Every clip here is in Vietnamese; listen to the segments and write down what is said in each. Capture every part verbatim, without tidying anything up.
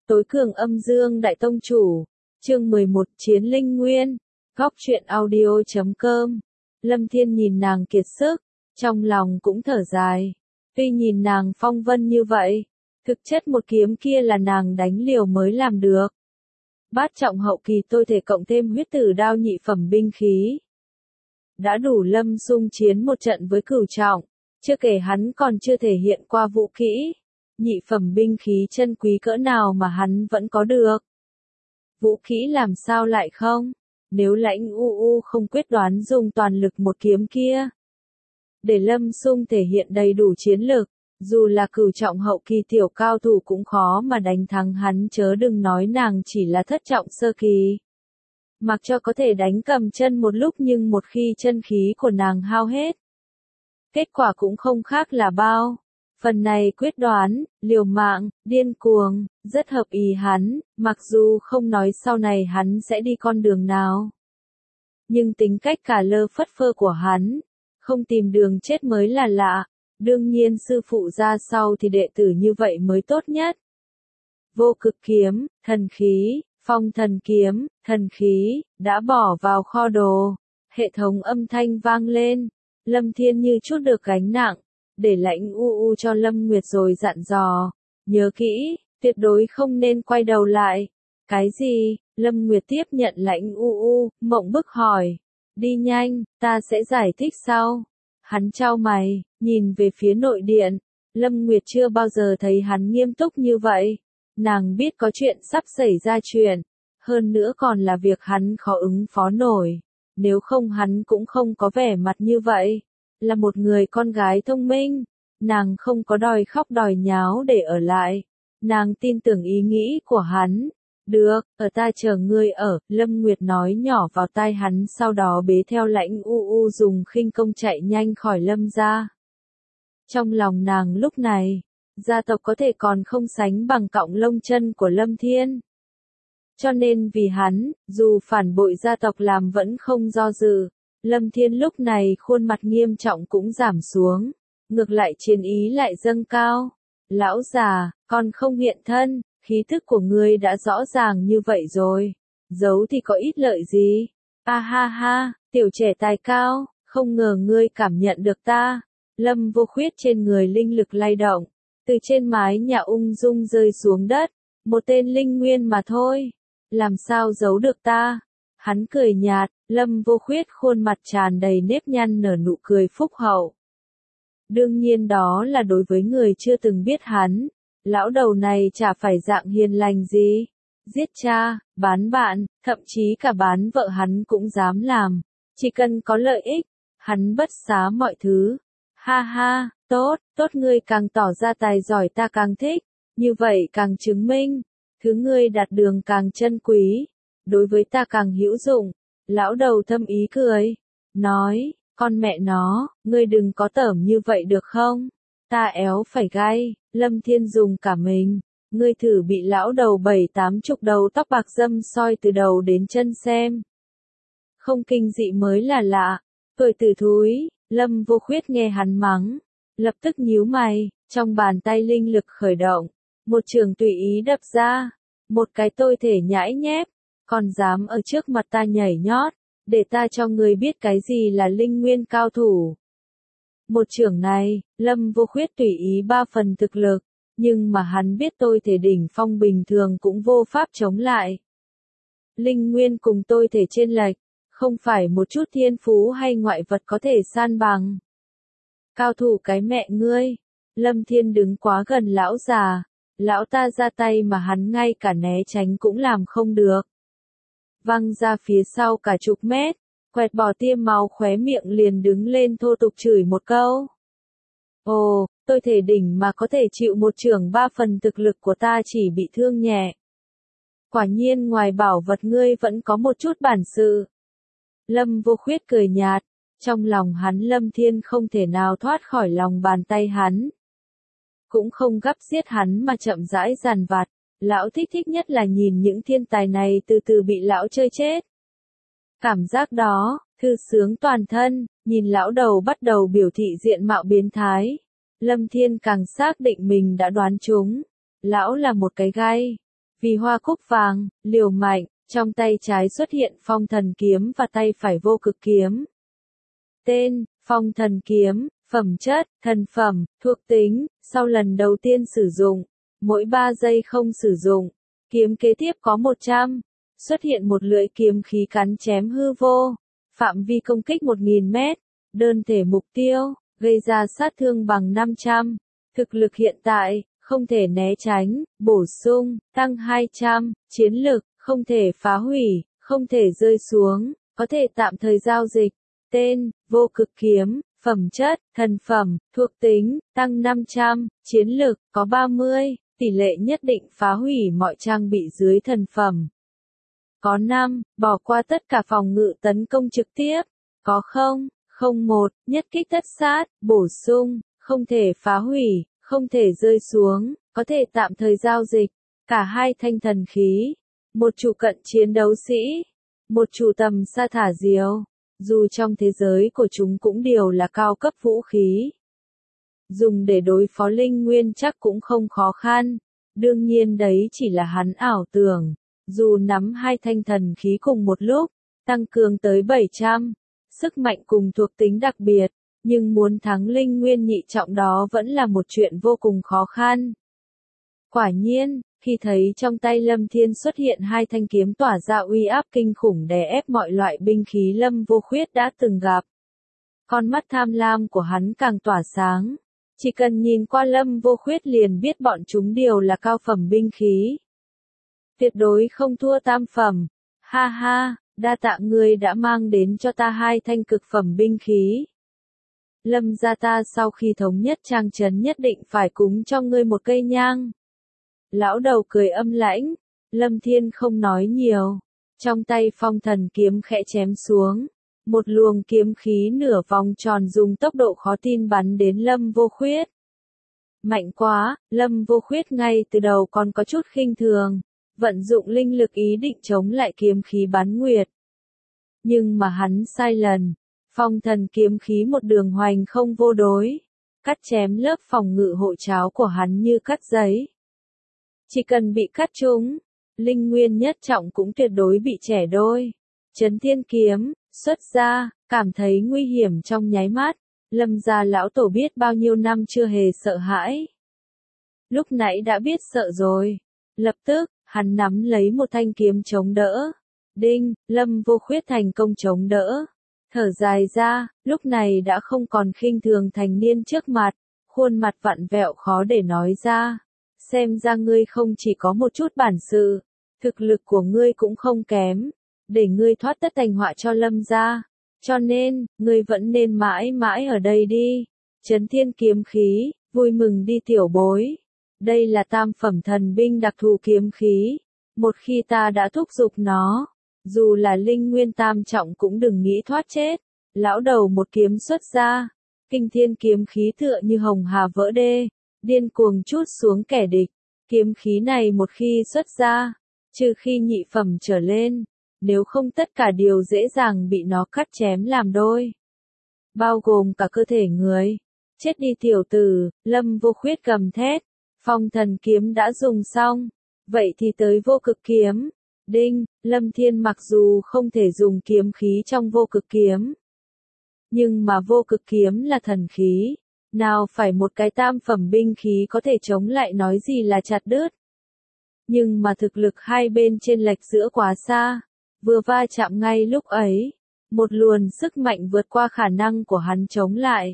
Tối cường âm dương đại tông chủ. Chương mười một Chiến linh nguyên. Góc truyện audio chấm com. Lâm Thiên nhìn nàng kiệt sức, trong lòng cũng thở dài. Tuy nhìn nàng phong vân như vậy, thực chất một kiếm kia là nàng đánh liều mới làm được. Bát trọng hậu kỳ tôi thể cộng thêm huyết tử đao nhị phẩm binh khí. Đã đủ Lâm xung chiến một trận với cửu trọng, chưa kể hắn còn chưa thể hiện qua vũ kỹ. Nhị phẩm binh khí chân quý cỡ nào mà hắn vẫn có được. Vũ kỹ làm sao lại không? Nếu Lãnh U U không quyết đoán dùng toàn lực một kiếm kia, để Lâm xung thể hiện đầy đủ chiến lực, dù là cửu trọng hậu kỳ tiểu cao thủ cũng khó mà đánh thắng hắn, chớ đừng nói nàng chỉ là thất trọng sơ kỳ. Mặc cho có thể đánh cầm chân một lúc, nhưng một khi chân khí của nàng hao hết, kết quả cũng không khác là bao. Phần này quyết đoán, liều mạng, điên cuồng, rất hợp ý hắn, mặc dù không nói sau này hắn sẽ đi con đường nào. Nhưng tính cách cả lơ phất phơ của hắn, không tìm đường chết mới là lạ. Đương nhiên sư phụ ra sau thì đệ tử như vậy mới tốt nhất. Vô cực kiếm, thần khí, phong thần kiếm, thần khí, đã bỏ vào kho đồ. Hệ thống âm thanh vang lên. Lâm Thiên như chút được gánh nặng, để Lãnh U U cho Lâm Nguyệt rồi dặn dò. Nhớ kỹ, tuyệt đối không nên quay đầu lại. Cái gì? Lâm Nguyệt tiếp nhận Lãnh U U, mộng bức hỏi. Đi nhanh, ta sẽ giải thích sau. Hắn chau mày, nhìn về phía nội điện. Lâm Nguyệt chưa bao giờ thấy hắn nghiêm túc như vậy. Nàng biết có chuyện sắp xảy ra chuyện. Hơn nữa còn là việc hắn khó ứng phó nổi. Nếu không hắn cũng không có vẻ mặt như vậy. Là một người con gái thông minh. Nàng không có đòi khóc đòi nháo để ở lại. Nàng tin tưởng ý nghĩ của hắn. Được, ở ta chờ ngươi ở, Lâm Nguyệt nói nhỏ vào tai hắn, sau đó bế theo Lãnh U U dùng khinh công chạy nhanh khỏi Lâm gia. Trong lòng nàng lúc này, gia tộc có thể còn không sánh bằng cọng lông chân của Lâm Thiên. Cho nên vì hắn, dù phản bội gia tộc làm vẫn không do dự. Lâm Thiên lúc này khuôn mặt nghiêm trọng cũng giảm xuống, ngược lại chiến ý lại dâng cao. Lão già, còn không hiện thân. Khí thức của ngươi đã rõ ràng như vậy rồi, giấu thì có ít lợi gì. A ha ha, tiểu trẻ tài cao, không ngờ ngươi cảm nhận được ta. Lâm Vô Khuyết trên người linh lực lay động, từ trên mái nhà ung dung rơi xuống đất, một tên linh nguyên mà thôi, làm sao giấu được ta. Hắn cười nhạt, Lâm Vô Khuyết khuôn mặt tràn đầy nếp nhăn nở nụ cười phúc hậu. Đương nhiên đó là đối với người chưa từng biết hắn. Lão đầu này chả phải dạng hiền lành gì. Giết cha, bán bạn, thậm chí cả bán vợ hắn cũng dám làm. Chỉ cần có lợi ích, hắn bất xá mọi thứ. Ha ha, tốt, tốt, ngươi càng tỏ ra tài giỏi ta càng thích. Như vậy càng chứng minh, thứ ngươi đạt đường càng chân quý. Đối với ta càng hữu dụng. Lão đầu thâm ý cười. Nói, con mẹ nó, ngươi đừng có tởm như vậy được không? Ta éo phải gai. Lâm Thiên dùng cả mình. Ngươi thử bị lão đầu bảy tám chục đầu tóc bạc dâm soi từ đầu đến chân xem. Không kinh dị mới là lạ. Tuổi tử thúi. Lâm Vô Khuyết nghe hắn mắng, lập tức nhíu mày, trong bàn tay linh lực khởi động. Một trường tùy ý đập ra. Một cái tôi thể nhãi nhép. Còn dám ở trước mặt ta nhảy nhót. Để ta cho ngươi biết cái gì là linh nguyên cao thủ. Một trưởng này, Lâm Vô Khuyết tùy ý ba phần thực lực, nhưng mà hắn biết tôi thể đỉnh phong bình thường cũng vô pháp chống lại. Linh nguyên cùng tôi thể chênh lệch, không phải một chút thiên phú hay ngoại vật có thể san bằng. Cao thủ cái mẹ ngươi. Lâm Thiên đứng quá gần lão già, lão ta ra tay mà hắn ngay cả né tránh cũng làm không được. Văng ra phía sau cả chục mét. Quẹt bỏ tia máu khóe miệng liền đứng lên thô tục chửi một câu. Ồ, tôi thể đỉnh mà có thể chịu một chưởng ba phần thực lực của ta chỉ bị thương nhẹ. Quả nhiên ngoài bảo vật ngươi vẫn có một chút bản sự. Lâm Vô Khuyết cười nhạt, trong lòng hắn Lâm Thiên không thể nào thoát khỏi lòng bàn tay hắn. Cũng không gấp giết hắn mà chậm rãi giàn vặt, lão thích thích nhất là nhìn những thiên tài này từ từ bị lão chơi chết. Cảm giác đó, thư sướng toàn thân, nhìn lão đầu bắt đầu biểu thị diện mạo biến thái. Lâm Thiên càng xác định mình đã đoán trúng. Lão là một cái gai. Vì hoa cúc vàng, liều mạnh, trong tay trái xuất hiện phong thần kiếm và tay phải vô cực kiếm. Tên, phong thần kiếm, phẩm chất, thần phẩm, thuộc tính, sau lần đầu tiên sử dụng, mỗi ba giây không sử dụng, kiếm kế tiếp có một trăm, xuất hiện một lưỡi kiếm khí cắn chém hư vô, phạm vi công kích một nghìn mét, đơn thể mục tiêu, gây ra sát thương bằng năm trăm, thực lực hiện tại, không thể né tránh, bổ sung, tăng hai trăm, chiến lực, không thể phá hủy, không thể rơi xuống, có thể tạm thời giao dịch. Tên, vô cực kiếm, phẩm chất, thần phẩm, thuộc tính, tăng năm trăm, chiến lực, có ba mươi, tỷ lệ nhất định phá hủy mọi trang bị dưới thần phẩm. Có năm, bỏ qua tất cả phòng ngự tấn công trực tiếp. Có không, không một, nhất kích tất sát, bổ sung, không thể phá hủy, không thể rơi xuống, có thể tạm thời giao dịch. Cả hai thanh thần khí, một chủ cận chiến đấu sĩ, một chủ tầm xa thả diều. Dù trong thế giới của chúng cũng đều là cao cấp vũ khí. Dùng để đối phó linh nguyên chắc cũng không khó khăn. Đương nhiên đấy chỉ là hắn ảo tưởng. Dù nắm hai thanh thần khí cùng một lúc, tăng cường tới bảy trăm, sức mạnh cùng thuộc tính đặc biệt, nhưng muốn thắng linh nguyên nhị trọng đó vẫn là một chuyện vô cùng khó khăn. Quả nhiên, khi thấy trong tay Lâm Thiên xuất hiện hai thanh kiếm tỏa ra uy áp kinh khủng đè ép mọi loại binh khí Lâm Vô Khuyết đã từng gặp. Con mắt tham lam của hắn càng tỏa sáng. Chỉ cần nhìn qua Lâm Vô Khuyết liền biết bọn chúng đều là cao phẩm binh khí. Tuyệt đối không thua tam phẩm. Ha ha, đa tạ ngươi đã mang đến cho ta hai thanh cực phẩm binh khí. Lâm gia ta sau khi thống nhất Trang Trấn nhất định phải cúng cho ngươi một cây nhang. Lão đầu cười âm lãnh, Lâm Thiên không nói nhiều. Trong tay phong thần kiếm khẽ chém xuống. Một luồng kiếm khí nửa vòng tròn dùng tốc độ khó tin bắn đến Lâm Vô Khuyết. Mạnh quá, Lâm Vô Khuyết ngay từ đầu còn có chút khinh thường, vận dụng linh lực ý định chống lại kiếm khí bắn nguyệt. Nhưng mà hắn sai lần, phong thần kiếm khí một đường hoành không vô đối, cắt chém lớp phòng ngự hộ tráo của hắn như cắt giấy. Chỉ cần bị cắt trúng, linh nguyên nhất trọng cũng tuyệt đối bị trẻ đôi. Chấn thiên kiếm, xuất ra, cảm thấy nguy hiểm trong nháy mắt, Lâm gia lão tổ biết bao nhiêu năm chưa hề sợ hãi. Lúc nãy đã biết sợ rồi. Lập tức, hắn nắm lấy một thanh kiếm chống đỡ. Đinh, Lâm Vô Khuyết thành công chống đỡ. Thở dài ra, lúc này đã không còn khinh thường thành niên trước mặt, khuôn mặt vặn vẹo khó để nói ra. Xem ra ngươi không chỉ có một chút bản sự, thực lực của ngươi cũng không kém, để ngươi thoát tất thành họa cho Lâm gia. Cho nên, ngươi vẫn nên mãi mãi ở đây đi. Chấn thiên kiếm khí, vui mừng đi tiểu bối. Đây là tam phẩm thần binh đặc thù kiếm khí. Một khi ta đã thúc giục nó, dù là linh nguyên tam trọng cũng đừng nghĩ thoát chết. Lão đầu một kiếm xuất ra, kinh thiên kiếm khí tựa như hồng hà vỡ đê, điên cuồng trút xuống kẻ địch. Kiếm khí này một khi xuất ra, trừ khi nhị phẩm trở lên, nếu không tất cả đều dễ dàng bị nó cắt chém làm đôi. Bao gồm cả cơ thể người. Chết đi tiểu tử, Lâm Vô Khuyết gầm thét. Phong thần kiếm đã dùng xong. Vậy thì tới vô cực kiếm. Đinh, Lâm Thiên mặc dù không thể dùng kiếm khí trong vô cực kiếm. Nhưng mà vô cực kiếm là thần khí. Nào phải một cái tam phẩm binh khí có thể chống lại nói gì là chặt đứt. Nhưng mà thực lực hai bên trên lệch giữa quá xa. Vừa va chạm ngay lúc ấy, một luồng sức mạnh vượt qua khả năng của hắn chống lại.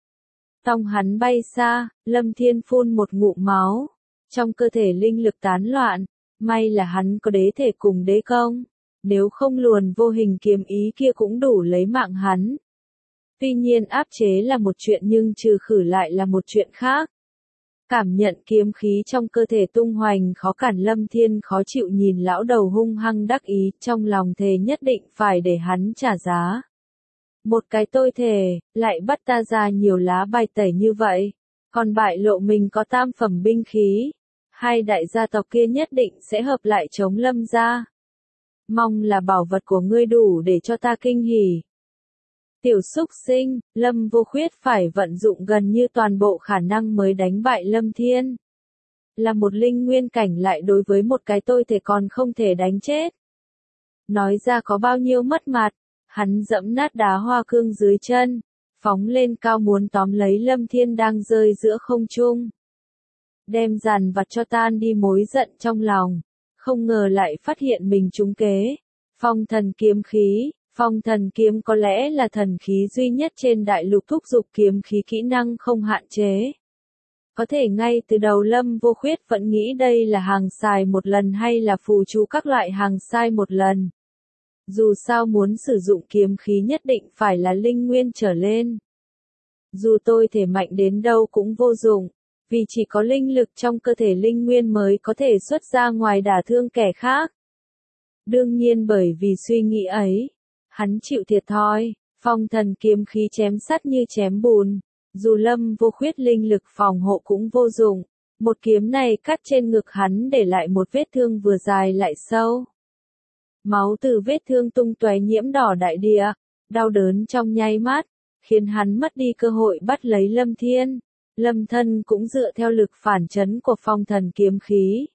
Tông hắn bay xa, Lâm Thiên phun một ngụm máu, trong cơ thể linh lực tán loạn, may là hắn có đế thể cùng đế công, nếu không luồn vô hình kiếm ý kia cũng đủ lấy mạng hắn. Tuy nhiên áp chế là một chuyện nhưng trừ khử lại là một chuyện khác. Cảm nhận kiếm khí trong cơ thể tung hoành khó cản Lâm Thiên khó chịu nhìn lão đầu hung hăng đắc ý, trong lòng thề nhất định phải để hắn trả giá. Một cái tôi thề, lại bắt ta ra nhiều lá bài tẩy như vậy, còn bại lộ mình có tam phẩm binh khí. Hai đại gia tộc kia nhất định sẽ hợp lại chống Lâm gia. Mong là bảo vật của ngươi đủ để cho ta kinh hỉ. Tiểu xúc sinh, Lâm Vô Khuyết phải vận dụng gần như toàn bộ khả năng mới đánh bại Lâm Thiên. là một linh nguyên cảnh lại đối với một cái tôi thể còn không thể đánh chết. Nói ra có bao nhiêu mất mặt, hắn dẫm nát đá hoa cương dưới chân, phóng lên cao muốn tóm lấy Lâm Thiên đang rơi giữa không trung. Đem dàn vặt cho tan đi mối giận trong lòng, không ngờ lại phát hiện mình trúng kế. Phong thần kiếm khí, phong thần kiếm có lẽ là thần khí duy nhất trên đại lục thúc dục kiếm khí kỹ năng không hạn chế. Có thể ngay từ đầu Lâm Vô Khuyết vẫn nghĩ đây là hàng xài một lần hay là phù chú các loại hàng sai một lần. Dù sao muốn sử dụng kiếm khí nhất định phải là linh nguyên trở lên. Dù tôi thể mạnh đến đâu cũng vô dụng, vì chỉ có linh lực trong cơ thể linh nguyên mới có thể xuất ra ngoài đả thương kẻ khác. Đương nhiên bởi vì suy nghĩ ấy, hắn chịu thiệt thòi, phong thần kiếm khí chém sắt như chém bùn, dù Lâm Vô Khuyết linh lực phòng hộ cũng vô dụng, một kiếm này cắt trên ngực hắn để lại một vết thương vừa dài lại sâu. Máu từ vết thương tung tóe nhiễm đỏ đại địa, đau đớn trong nháy mắt, khiến hắn mất đi cơ hội bắt lấy Lâm Thiên. Lâm Thân cũng dựa theo lực phản chấn của phong thần kiếm khí.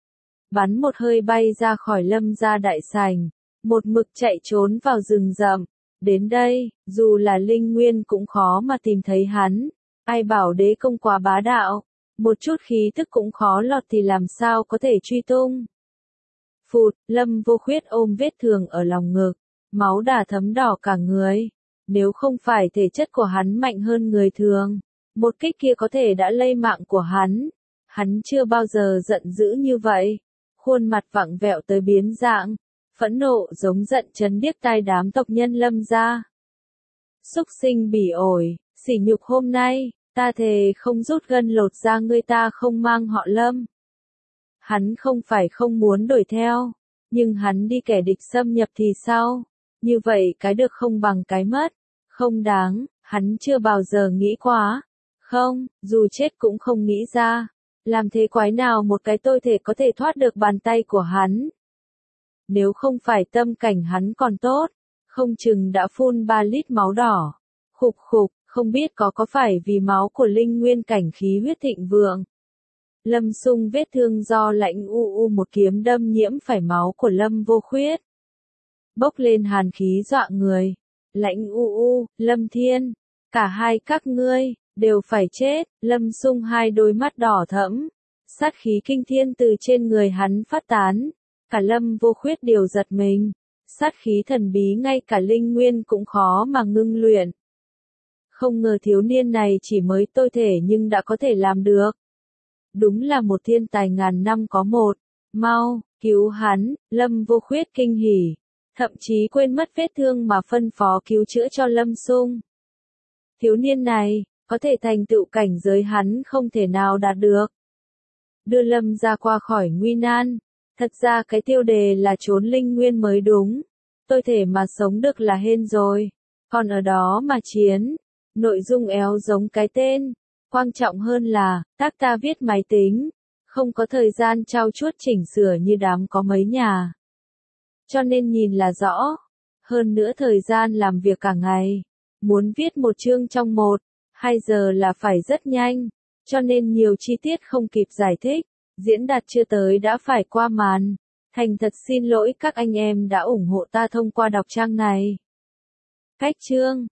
Bắn một hơi bay ra khỏi Lâm gia đại sảnh, một mực chạy trốn vào rừng rậm. Đến đây, dù là linh nguyên cũng khó mà tìm thấy hắn. Ai bảo đế công quá bá đạo, một chút khí tức cũng khó lọt thì làm sao có thể truy tung. Phụt, Lâm Vô Khuyết ôm vết thương ở lòng ngực, máu đã thấm đỏ cả người. Nếu không phải thể chất của hắn mạnh hơn người thường, một kích kia có thể đã lây mạng của hắn. Hắn chưa bao giờ giận dữ như vậy. Khuôn mặt vặn vẹo tới biến dạng, phẫn nộ giống giận chấn điếc tai đám tộc nhân Lâm gia. Súc sinh bỉ ổi, sỉ nhục hôm nay, ta thề không rút gân lột da ngươi ta không mang họ Lâm. Hắn không phải không muốn đuổi theo, nhưng hắn đi kẻ địch xâm nhập thì sao? Như vậy cái được không bằng cái mất, không đáng, hắn chưa bao giờ nghĩ quá. Không, dù chết cũng không nghĩ ra. Làm thế quái nào một cái tôi thể có thể thoát được bàn tay của hắn. Nếu không phải tâm cảnh hắn còn tốt, không chừng đã phun ba lít máu đỏ. Khục khục, không biết có có phải vì máu của linh nguyên cảnh khí huyết thịnh vượng. Lâm Sung vết thương do lãnh u u một kiếm đâm nhiễm phải máu của Lâm Vô Khuyết. Bốc lên hàn khí dọa người. Lãnh u u, Lâm Thiên, cả hai các ngươi đều phải chết. Lâm Sung hai đôi mắt đỏ thẫm, sát khí kinh thiên từ trên người hắn phát tán. Cả Lâm Vô Khuyết đều giật mình, sát khí thần bí ngay cả linh nguyên cũng khó mà ngưng luyện. Không ngờ thiếu niên này chỉ mới tôi thể nhưng đã có thể làm được. Đúng là một thiên tài ngàn năm có một. Mau, cứu hắn. Lâm Vô Khuyết kinh hỉ, thậm chí quên mất vết thương mà phân phó cứu chữa cho Lâm Sung. Thiếu niên này có thể thành tựu cảnh giới hắn không thể nào đạt được. Đưa Lâm ra qua khỏi nguy nan. Thật ra cái tiêu đề là trốn linh nguyên mới đúng. Tôi thể mà sống được là hên rồi. Còn ở đó mà chiến. Nội dung éo giống cái tên. Quan trọng hơn là, tác ta viết máy tính. Không có thời gian trau chuốt chỉnh sửa như đám có mấy nhà. Cho nên nhìn là rõ. Hơn nữa thời gian làm việc cả ngày. Muốn viết một chương trong một, hai giờ là phải rất nhanh. Cho nên nhiều chi tiết không kịp giải thích. Diễn đạt chưa tới đã phải qua màn. Thành thật xin lỗi các anh em đã ủng hộ ta thông qua đọc trang này. Cách chương